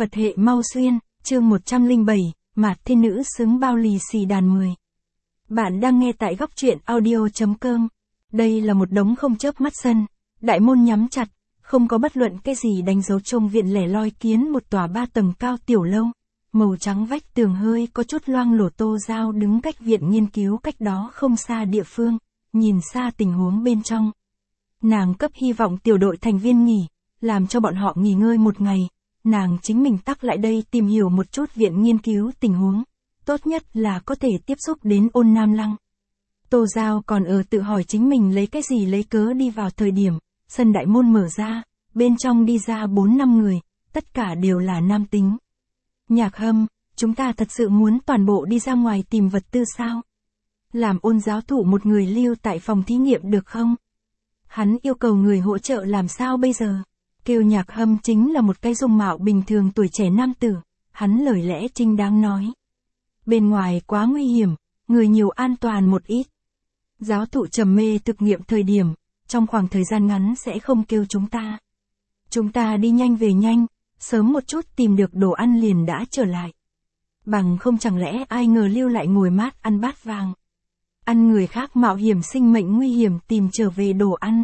Phật hệ mau xuyên, chương 107, Mạt Thiên Nữ xứng bao lì xì đàn 10. Bạn đang nghe tại góc truyện audio.com. Đây là một đống không chớp mắt sân, đại môn nhắm chặt, không có bất luận cái gì đánh dấu trông viện lẻ loi kiến một tòa 3 tầng cao tiểu lâu. Màu trắng vách tường hơi có chút loang lổ. Tô Giao đứng cách viện nghiên cứu cách đó không xa địa phương, nhìn xa tình huống bên trong. Nàng cấp hy vọng tiểu đội thành viên nghỉ, làm cho bọn họ nghỉ ngơi một ngày. Nàng chính mình tắc lại đây tìm hiểu một chút viện nghiên cứu tình huống, tốt nhất là có thể tiếp xúc đến Ôn Nam Lăng. Tô Giao còn tự hỏi chính mình lấy cái gì lấy cớ đi vào thời điểm, sân đại môn mở ra, bên trong đi ra 4-5 người, tất cả đều là nam tính. Nhạc Hâm, chúng ta thật sự muốn toàn bộ đi ra ngoài tìm vật tư sao? Làm Ôn giáo thụ một người lưu tại phòng thí nghiệm được không? Hắn yêu cầu người hỗ trợ làm sao bây giờ? Kêu Nhạc Hâm chính là một cái dung mạo bình thường tuổi trẻ nam tử, hắn lời lẽ chính đáng nói. Bên ngoài quá nguy hiểm, người nhiều an toàn một ít. Giáo thụ trầm mê thực nghiệm thời điểm, trong khoảng thời gian ngắn sẽ không kêu chúng ta. Chúng ta đi nhanh về nhanh, sớm một chút tìm được đồ ăn liền đã trở lại. Bằng không chẳng lẽ ai ngờ lưu lại ngồi mát ăn bát vàng. Ăn người khác mạo hiểm sinh mệnh nguy hiểm tìm trở về đồ ăn.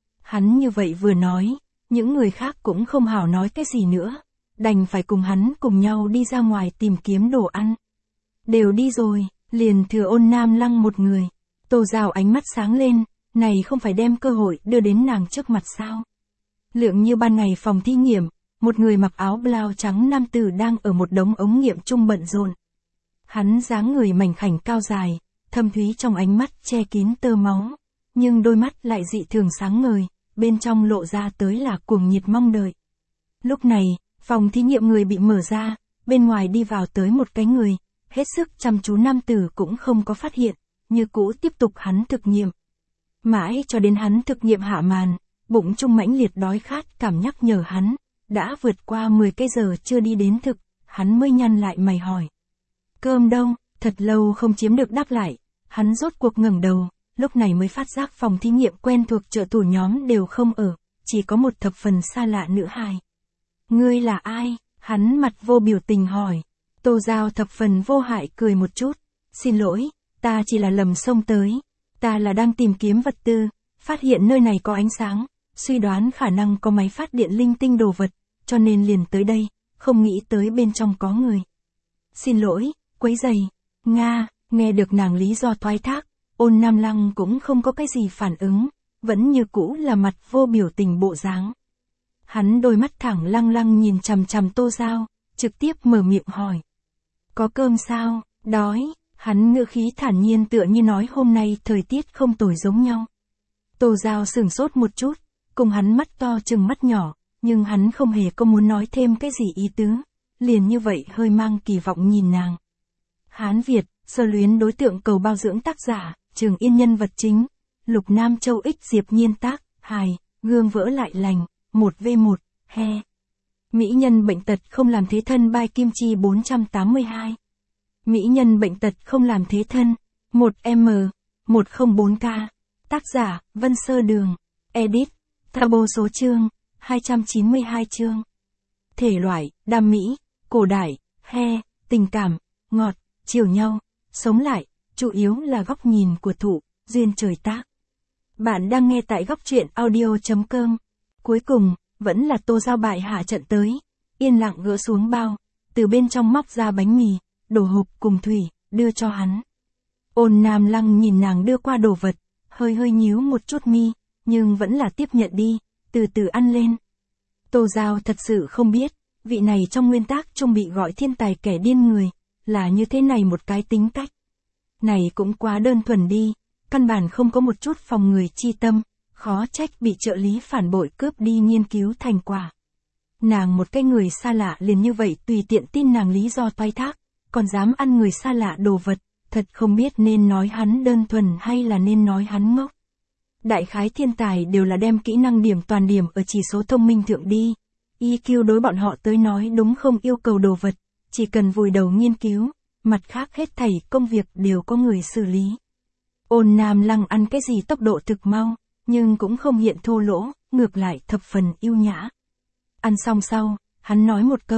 Hắn như vậy vừa nói, những người khác cũng không hảo nói cái gì nữa, đành phải cùng hắn cùng nhau đi ra ngoài tìm kiếm đồ ăn. Đều đi rồi, liền thừa Ôn Nam Lăng một người. Tô Giao ánh mắt sáng lên, này không phải đem cơ hội đưa đến nàng trước mặt sao? Lượng như ban ngày phòng thí nghiệm, một người mặc áo blau trắng nam tử đang ở một đống ống nghiệm chung bận rộn. Hắn dáng người mảnh khảnh cao dài, thâm thúy trong ánh mắt che kín tơ máu, nhưng đôi mắt lại dị thường sáng ngời, bên trong lộ ra tới là cuồng nhiệt mong đợi. Lúc này, phòng thí nghiệm người bị mở ra, bên ngoài đi vào tới một cái người, hết sức chăm chú nam tử cũng không có phát hiện, như cũ tiếp tục hắn thực nghiệm. Mãi cho đến hắn thực nghiệm hạ màn, bụng trung mãnh liệt đói khát cảm nhắc nhở hắn, đã vượt qua 10 cái giờ chưa đi đến thực, hắn mới nhăn lại mày hỏi. Cơm đâu? Thật lâu không chiếm được đáp lại, hắn rốt cuộc ngẩng đầu, lúc này mới phát giác phòng thí nghiệm quen thuộc trợ thủ nhóm đều không ở, chỉ có một thập phần xa lạ nữ hài. Ngươi là ai? Hắn mặt vô biểu tình hỏi. Tô Giao thập phần vô hại cười một chút. Xin lỗi, ta chỉ là lầm xông tới. Ta là đang tìm kiếm vật tư, phát hiện nơi này có ánh sáng, suy đoán khả năng có máy phát điện linh tinh đồ vật, cho nên liền tới đây, không nghĩ tới bên trong có người. Xin lỗi, quấy rầy. Nga, nghe được nàng lý do thoái thác, Ôn Nam Lăng cũng không có cái gì phản ứng, vẫn như cũ là mặt vô biểu tình bộ dáng. Hắn đôi mắt thẳng lăng lăng nhìn chằm chằm Tô Giao, trực tiếp mở miệng hỏi. Có cơm sao? Đói. Hắn ngữ khí thản nhiên tựa như nói hôm nay thời tiết không tồi giống nhau. Tô Giao sửng sốt một chút, cùng hắn mắt to chừng mắt nhỏ, nhưng hắn không hề có muốn nói thêm cái gì ý tứ, liền như vậy hơi mang kỳ vọng nhìn nàng. Hán Việt, sơ luyến đối tượng cầu bao dưỡng tác giả, Trường Yên nhân vật chính, Lục Nam Châu Ích Diệp Nhiên tác, hài, gương vỡ lại lành, 1v1, he. Mỹ nhân bệnh tật không làm thế thân by Kim Chi 482. Mỹ nhân bệnh tật không làm thế thân, 1M, 104K. Tác giả, Vân Sơ Đường. Edit, Thabo số chương, 292 chương. Thể loại, đam mỹ, cổ đại, he, tình cảm, ngọt, chiều nhau, sống lại, chủ yếu là góc nhìn của thủ, duyên trời tác. Bạn đang nghe tại góc truyện audio.com. Cuối cùng, vẫn là Tô Giao bại hạ trận tới, yên lặng gỡ xuống bao, từ bên trong móc ra bánh mì, đồ hộp cùng thủy, đưa cho hắn. Ôn Nam Lăng nhìn nàng đưa qua đồ vật, hơi nhíu một chút mi, nhưng vẫn là tiếp nhận đi, từ từ ăn lên. Tô Giao thật sự không biết, vị này trong nguyên tác trung bị gọi thiên tài kẻ điên người, là như thế này một cái tính cách. Này cũng quá đơn thuần đi, căn bản không có một chút phòng người chi tâm, khó trách bị trợ lý phản bội cướp đi nghiên cứu thành quả. Nàng một cái người xa lạ liền như vậy tùy tiện tin nàng lý do thoái thác, còn dám ăn người xa lạ đồ vật, thật không biết nên nói hắn đơn thuần hay là nên nói hắn ngốc. Đại khái thiên tài đều là đem kỹ năng điểm toàn điểm ở chỉ số thông minh thượng đi. EQ đối bọn họ tới nói đúng không yêu cầu đồ vật, chỉ cần vùi đầu nghiên cứu, mặt khác hết thảy công việc đều có người xử lý. Ôn Nam Lăng ăn cái gì tốc độ thực mau, nhưng cũng không hiện thô lỗ, ngược lại thập phần yêu nhã. Ăn xong sau, hắn nói một câu,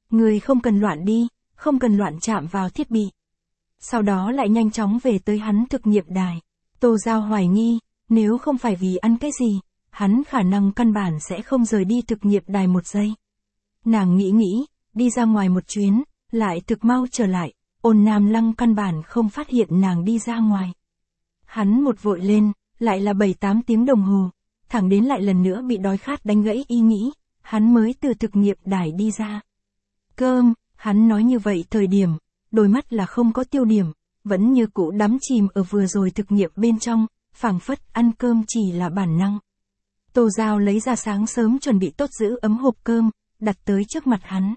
Người không cần loạn đi, không cần loạn chạm vào thiết bị. Sau đó lại nhanh chóng về tới hắn thực nghiệm đài. Tô Giao hoài nghi, nếu không phải vì ăn cái gì, hắn khả năng căn bản sẽ không rời đi thực nghiệm đài một giây. Nàng nghĩ, đi ra ngoài một chuyến, lại thực mau trở lại, Ôn Nam Lăng căn bản không phát hiện nàng đi ra ngoài. Hắn một vội lên, lại là 7-8 tiếng đồng hồ, thẳng đến lại lần nữa bị đói khát đánh gãy ý nghĩ, hắn mới từ thực nghiệm đài đi ra. Cơm, hắn nói như vậy thời điểm, đôi mắt là không có tiêu điểm, vẫn như cũ đắm chìm ở vừa rồi thực nghiệm bên trong, phảng phất ăn cơm chỉ là bản năng. Tô Giao lấy ra sáng sớm chuẩn bị tốt giữ ấm hộp cơm, đặt tới trước mặt hắn.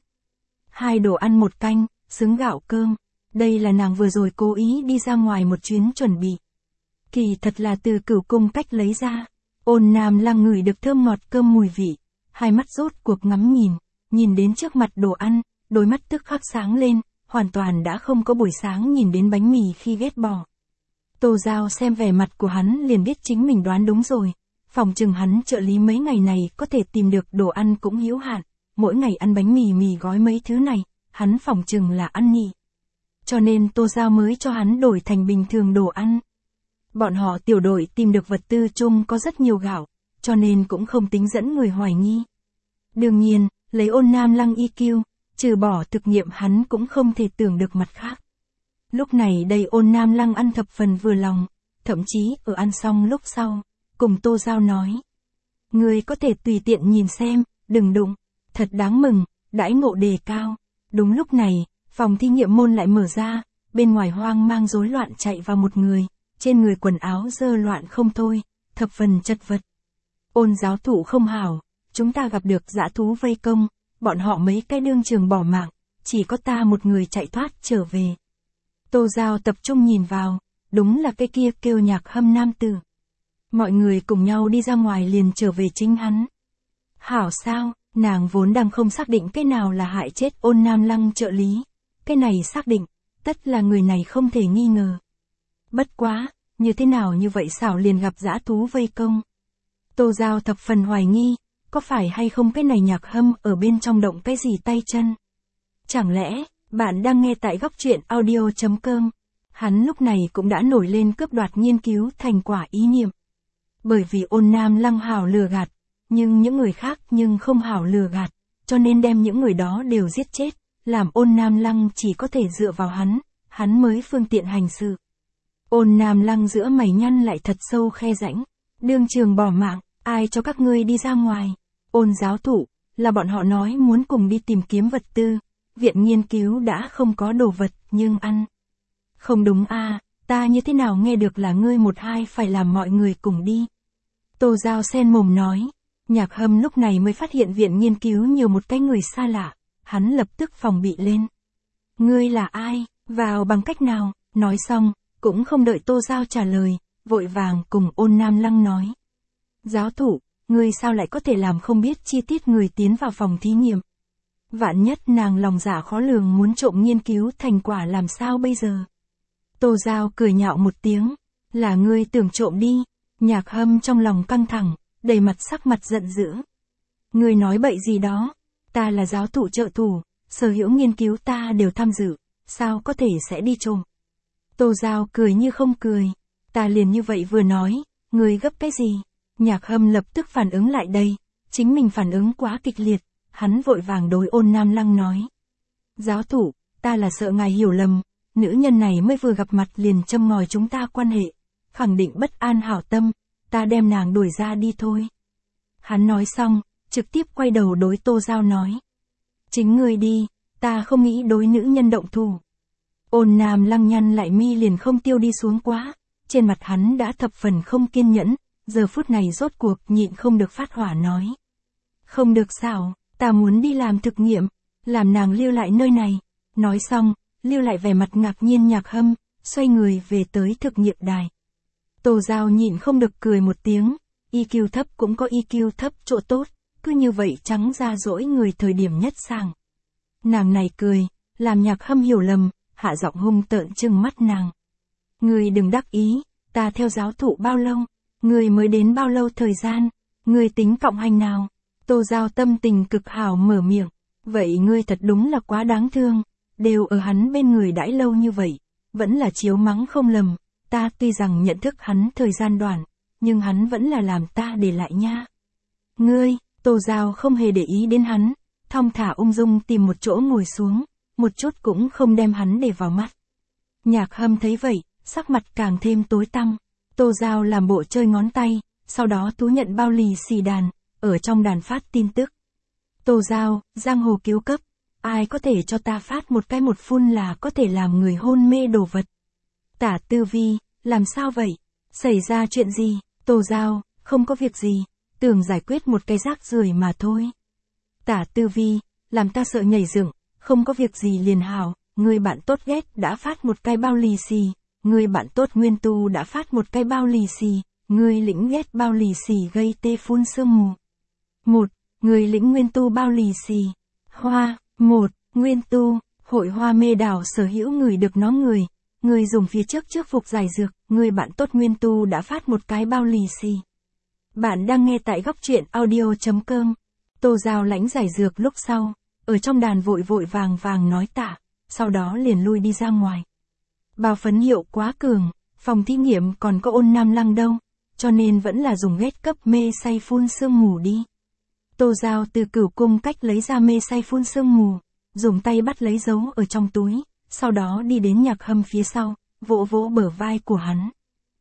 2 đồ ăn 1 canh, xứng gạo cơm, đây là nàng vừa rồi cố ý đi ra ngoài một chuyến chuẩn bị. Kỳ thật là từ Cửu Cung cách lấy ra. Ôn Nam Lăng ngửi được thơm ngọt cơm mùi vị, hai mắt rốt cuộc ngắm nhìn đến trước mặt đồ ăn, đôi mắt tức khắc sáng lên, hoàn toàn đã không có buổi sáng nhìn đến bánh mì khi ghét bỏ. Tô Giao xem vẻ mặt của hắn liền biết chính mình đoán đúng rồi, phòng chừng hắn trợ lý mấy ngày này có thể tìm được đồ ăn cũng hữu hạn, mỗi ngày ăn bánh mì gói mấy thứ này, hắn phòng chừng là ăn nhị. Cho nên Tô Giao mới cho hắn đổi thành bình thường đồ ăn. Bọn họ tiểu đội tìm được vật tư chung có rất nhiều gạo, cho nên cũng không tính dẫn người hoài nghi. Đương nhiên, lấy Ôn Nam Lăng EQ, trừ bỏ thực nghiệm hắn cũng không thể tưởng được mặt khác. Lúc này đây Ôn Nam Lăng ăn thập phần vừa lòng, thậm chí ở ăn xong lúc sau, cùng Tô Giao nói. Người có thể tùy tiện nhìn xem, đừng đụng, thật đáng mừng, đãi ngộ đề cao. Đúng lúc này, phòng thí nghiệm môn lại mở ra, bên ngoài hoang mang rối loạn chạy vào một người, trên người quần áo dơ loạn không thôi, thập phần chật vật. Ôn giáo thụ không hảo, chúng ta gặp được dã thú vây công, bọn họ mấy cái đương trường bỏ mạng, chỉ có ta một người chạy thoát trở về. Tô Giao tập trung nhìn vào, đúng là cái kia kêu Nhạc Hâm nam tử. Mọi người cùng nhau đi ra ngoài liền trở về chính hắn. Hảo sao, nàng vốn đang không xác định cái nào là hại chết Ôn Nam Lăng trợ lý. Cái này xác định, tất là người này không thể nghi ngờ. Bất quá, như thế nào như vậy xảo liền gặp dã thú vây công. Tô Giao thập phần hoài nghi, có phải hay không cái này Nhạc Hâm ở bên trong động cái gì tay chân. Chẳng lẽ, bạn đang nghe tại góc truyện audio.com. Hắn lúc này cũng đã nổi lên cướp đoạt nghiên cứu thành quả ý niệm. Bởi vì Ôn Nam Lăng hảo lừa gạt, nhưng những người khác nhưng không hảo lừa gạt, cho nên đem những người đó đều giết chết, làm Ôn Nam Lăng chỉ có thể dựa vào hắn mới phương tiện hành sự. Ôn Nam Lăng giữa mày nhăn lại thật sâu khe rãnh, đương trường bỏ mạng, ai cho các ngươi đi ra ngoài. Ôn giáo thụ, là bọn họ nói muốn cùng đi tìm kiếm vật tư, viện nghiên cứu đã không có đồ vật nhưng ăn. Không đúng à, ta như thế nào nghe được là ngươi 1-2 phải làm mọi người cùng đi. Tô Giao sen mồm nói, Nhạc Hâm lúc này mới phát hiện viện nghiên cứu nhiều một cái người xa lạ, hắn lập tức phòng bị lên. Ngươi là ai, vào bằng cách nào, nói xong, cũng không đợi Tô Giao trả lời, vội vàng cùng Ôn Nam Lăng nói. Giáo thụ, ngươi sao lại có thể làm không biết chi tiết người tiến vào phòng thí nghiệm. Vạn nhất nàng lòng dạ khó lường muốn trộm nghiên cứu thành quả làm sao bây giờ. Tô Giao cười nhạo một tiếng, là ngươi tưởng trộm đi. Nhạc Hâm trong lòng căng thẳng, đầy mặt sắc mặt giận dữ. Ngươi nói bậy gì đó, ta là giáo thụ trợ thủ, sở hữu nghiên cứu ta đều tham dự, sao có thể sẽ đi trộm. Tô Giao cười như không cười, ta liền như vậy vừa nói, ngươi gấp cái gì. Nhạc Hâm lập tức phản ứng lại đây, chính mình phản ứng quá kịch liệt, hắn vội vàng đối Ôn Nam Lăng nói. Giáo thủ, ta là sợ ngài hiểu lầm, nữ nhân này mới vừa gặp mặt liền châm ngòi chúng ta quan hệ, khẳng định bất an hảo tâm, ta đem nàng đuổi ra đi thôi. Hắn nói xong, trực tiếp quay đầu đối Tô Giao nói. Chính ngươi đi, ta không nghĩ đối nữ nhân động thủ. Ôn Nam Lăng nhăn lại mi liền không tiêu đi xuống quá, trên mặt hắn đã thập phần không kiên nhẫn, giờ phút này rốt cuộc nhịn không được phát hỏa nói. Không được sao, ta muốn đi làm thực nghiệm, làm nàng lưu lại nơi này. Nói xong, lưu lại vẻ mặt ngạc nhiên Nhạc Hâm, xoay người về tới thực nghiệm đài. Tô Giao nhịn không được cười một tiếng, EQ thấp cũng có EQ thấp chỗ tốt, cứ như vậy trắng ra dỗi người thời điểm nhất sàng. Nàng này cười, làm Nhạc Hâm hiểu lầm, hạ giọng hung tợn trừng mắt nàng. Ngươi đừng đắc ý, ta theo giáo thụ bao lâu, ngươi mới đến bao lâu thời gian, ngươi tính cộng hành nào. Tô Giao tâm tình cực hảo mở miệng, Vậy ngươi thật đúng là quá đáng thương, đều ở hắn bên người đãi lâu như vậy, vẫn là chiếu mắng không lầm, ta tuy rằng nhận thức hắn thời gian đoạn, nhưng hắn vẫn là làm ta để lại nha. Ngươi, Tô Giao không hề để ý đến hắn, thong thả ung dung tìm một chỗ ngồi xuống, một chút cũng không đem hắn để vào mắt. Nhạc Hâm thấy vậy, sắc mặt càng thêm tối tăm. Tô Giao làm bộ chơi ngón tay, sau đó tú nhận bao lì xì đàn, ở trong đàn phát tin tức. Tô Giao, giang hồ cứu cấp, ai có thể cho ta phát một cái một phun là có thể làm người hôn mê đồ vật. Tả Tư Vi, làm sao vậy? Xảy ra chuyện gì? Tô Giao, không có việc gì, tưởng giải quyết một cái rác rưởi mà thôi. Tả Tư Vi, làm ta sợ nhảy dựng, không có việc gì liền hảo, người bạn tốt ghét đã phát một cái bao lì xì, người bạn tốt Nguyên Tu đã phát một cái bao lì xì, người lĩnh ghét bao lì xì gây tê phun sương mù. 1. Người lĩnh Nguyên Tu bao lì xì. Hoa, 1. Nguyên Tu, hội hoa mê đảo sở hữu người được nó người dùng phía trước phục giải dược, người bạn tốt Nguyên Tu đã phát một cái bao lì xì. Bạn đang nghe tại góc truyện audio.com. Tô Giao lãnh giải dược lúc sau, ở trong đàn vội vàng nói tạ, sau đó liền lui đi ra ngoài. Bao phấn hiệu quá cường, phòng thí nghiệm còn có Ôn Nam Lăng đâu, cho nên vẫn là dùng ghét cấp mê say phun sương mù đi. Tô Giao từ Cửu Cung cách lấy ra mê say phun sương mù, dùng tay bắt lấy giấu ở trong túi, sau đó đi đến Nhạc Hâm phía sau, vỗ vỗ bờ vai của hắn.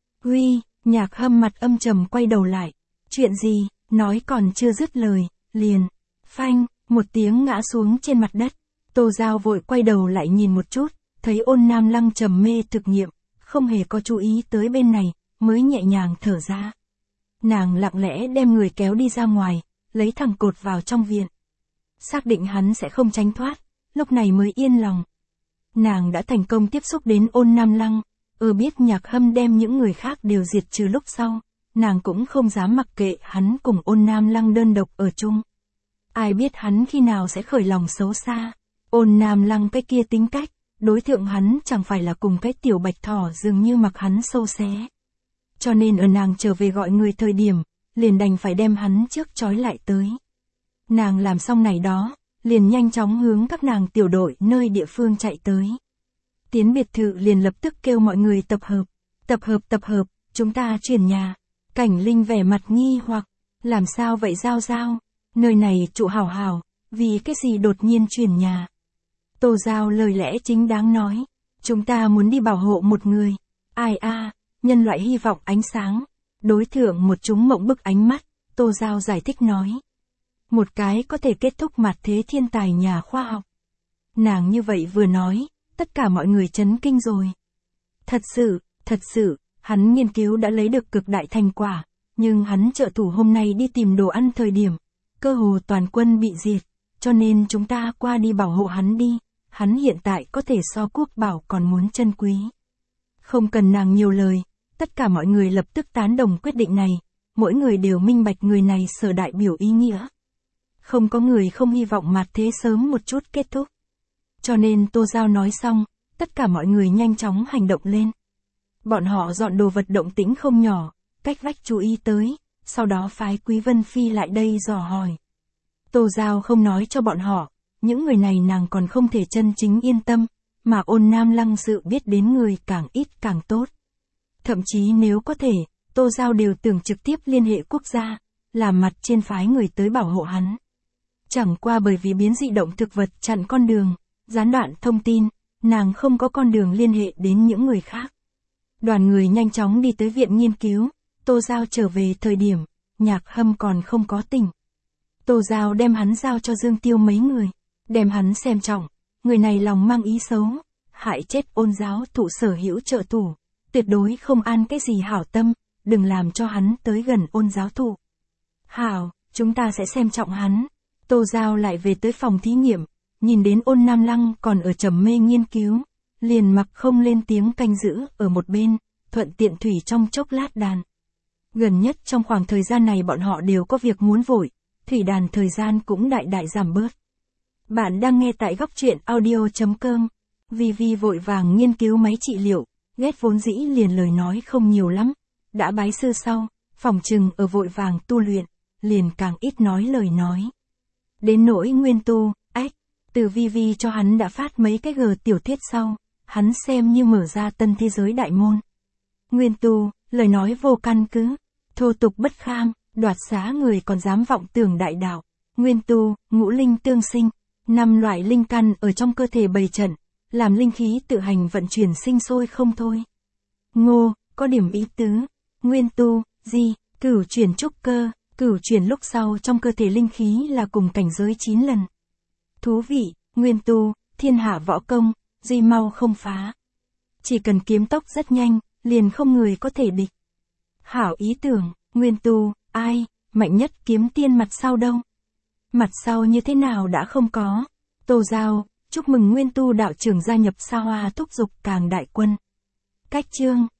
Uy, Nhạc Hâm mặt âm trầm quay đầu lại. Chuyện gì, nói còn chưa dứt lời, liền, phanh, một tiếng ngã xuống trên mặt đất. Tô Giao vội quay đầu lại nhìn một chút, thấy Ôn Nam Lăng trầm mê thực nghiệm, không hề có chú ý tới bên này, mới nhẹ nhàng thở ra. Nàng lặng lẽ đem người kéo đi ra ngoài, lấy thẳng cột vào trong viện. Xác định hắn sẽ không tránh thoát, lúc này mới yên lòng. Nàng đã thành công tiếp xúc đến Ôn Nam Lăng, biết Nhạc Hâm đem những người khác đều diệt trừ lúc sau, nàng cũng không dám mặc kệ hắn cùng Ôn Nam Lăng đơn độc ở chung. Ai biết hắn khi nào sẽ khởi lòng xấu xa. Ôn Nam Lăng cái kia tính cách, đối thượng hắn chẳng phải là cùng cái tiểu bạch thỏ dường như mặc hắn sâu xé. Cho nên ở nàng trở về gọi người thời điểm, liền đành phải đem hắn trước trói lại tới. Nàng làm xong này đó, liền nhanh chóng hướng các nàng tiểu đội nơi địa phương chạy tới. Tiến biệt thự liền lập tức kêu mọi người tập hợp, chúng ta chuyển nhà. Cảnh Linh vẻ mặt nghi hoặc, làm sao vậy Giao Giao, nơi này trụ hảo hảo, vì cái gì đột nhiên chuyển nhà. Tô Giao lời lẽ chính đáng nói, chúng ta muốn đi bảo hộ một người. Ai a, nhân loại hy vọng ánh sáng. Đối thượng một chúng mộng bức ánh mắt, Tô Giao giải thích nói. Một cái có thể kết thúc mạt thế thiên tài nhà khoa học. Nàng như vậy vừa nói, tất cả mọi người chấn kinh rồi. Thật sự, hắn nghiên cứu đã lấy được cực đại thành quả, nhưng hắn trợ thủ hôm nay đi tìm đồ ăn thời điểm, cơ hồ toàn quân bị diệt, cho nên chúng ta qua đi bảo hộ hắn đi, hắn hiện tại có thể so quốc bảo còn muốn chân quý. Không cần nàng nhiều lời, tất cả mọi người lập tức tán đồng quyết định này, mỗi người đều minh bạch người này sở đại biểu ý nghĩa. Không có người không hy vọng mạt thế sớm một chút kết thúc. Cho nên Tô Giao nói xong, tất cả mọi người nhanh chóng hành động lên. Bọn họ dọn đồ vật động tĩnh không nhỏ, cách vách chú ý tới, sau đó phái Quý Vân Phi lại đây dò hỏi. Tô Giao không nói cho bọn họ, những người này nàng còn không thể chân chính yên tâm, mà Ôn Nam Lăng sự biết đến người càng ít càng tốt. Thậm chí nếu có thể, Tô Giao đều tưởng trực tiếp liên hệ quốc gia, làm mặt trên phái người tới bảo hộ hắn. Chẳng qua bởi vì biến dị động thực vật chặn con đường, gián đoạn thông tin, nàng không có con đường liên hệ đến những người khác. Đoàn người nhanh chóng đi tới viện nghiên cứu, Tô Giao trở về thời điểm, Nhạc Hâm còn không có tỉnh. Tô Giao đem hắn giao cho Dương Tiêu mấy người, đem hắn xem trọng, người này lòng mang ý xấu, hại chết Ôn giáo thụ sở hữu trợ thủ, tuyệt đối không an cái gì hảo tâm, đừng làm cho hắn tới gần Ôn giáo thụ. Hảo, chúng ta sẽ xem trọng hắn. Tô Giao lại về tới phòng thí nghiệm, nhìn đến Ôn Nam Lăng còn ở trầm mê nghiên cứu, liền mặc không lên tiếng canh giữ ở một bên, thuận tiện thủy trong chốc lát đàn. Gần nhất trong khoảng thời gian này bọn họ đều có việc muốn vội, thủy đàn thời gian cũng đại giảm bớt. Bạn đang nghe tại góc truyện audio.com. Vì vội vàng nghiên cứu máy trị liệu, ghét vốn dĩ liền lời nói không nhiều lắm. Đã bái sư sau, phòng trừng ở vội vàng tu luyện, liền càng ít nói lời nói. Đến nỗi Nguyên Tu, Từ VV cho hắn đã phát mấy cái tiểu thuyết sau, hắn xem như mở ra tân thế giới đại môn. Nguyên tu, lời nói vô căn cứ, thô tục bất kham, đoạt xá người còn dám vọng tưởng đại đạo. Nguyên tu, ngũ linh tương sinh, 5 loại linh căn ở trong cơ thể bày trận, làm linh khí tự hành vận chuyển sinh sôi không thôi. Ngô, có điểm ý tứ. Nguyên tu, di, cửu chuyển trúc cơ, cửu chuyển lúc sau trong cơ thể linh khí là cùng cảnh giới 9 lần. Thú vị, nguyên tu, thiên hạ võ công, duy mau không phá. Chỉ cần kiếm tốc rất nhanh, liền không người có thể địch. Hảo ý tưởng, nguyên tu, ai, mạnh nhất kiếm tiên mặt sau đâu? Mặt sau như thế nào đã không có. Tô Giao, chúc mừng nguyên tu đạo trưởng gia nhập Sa Hoa thúc dục càng đại quân. Cách chương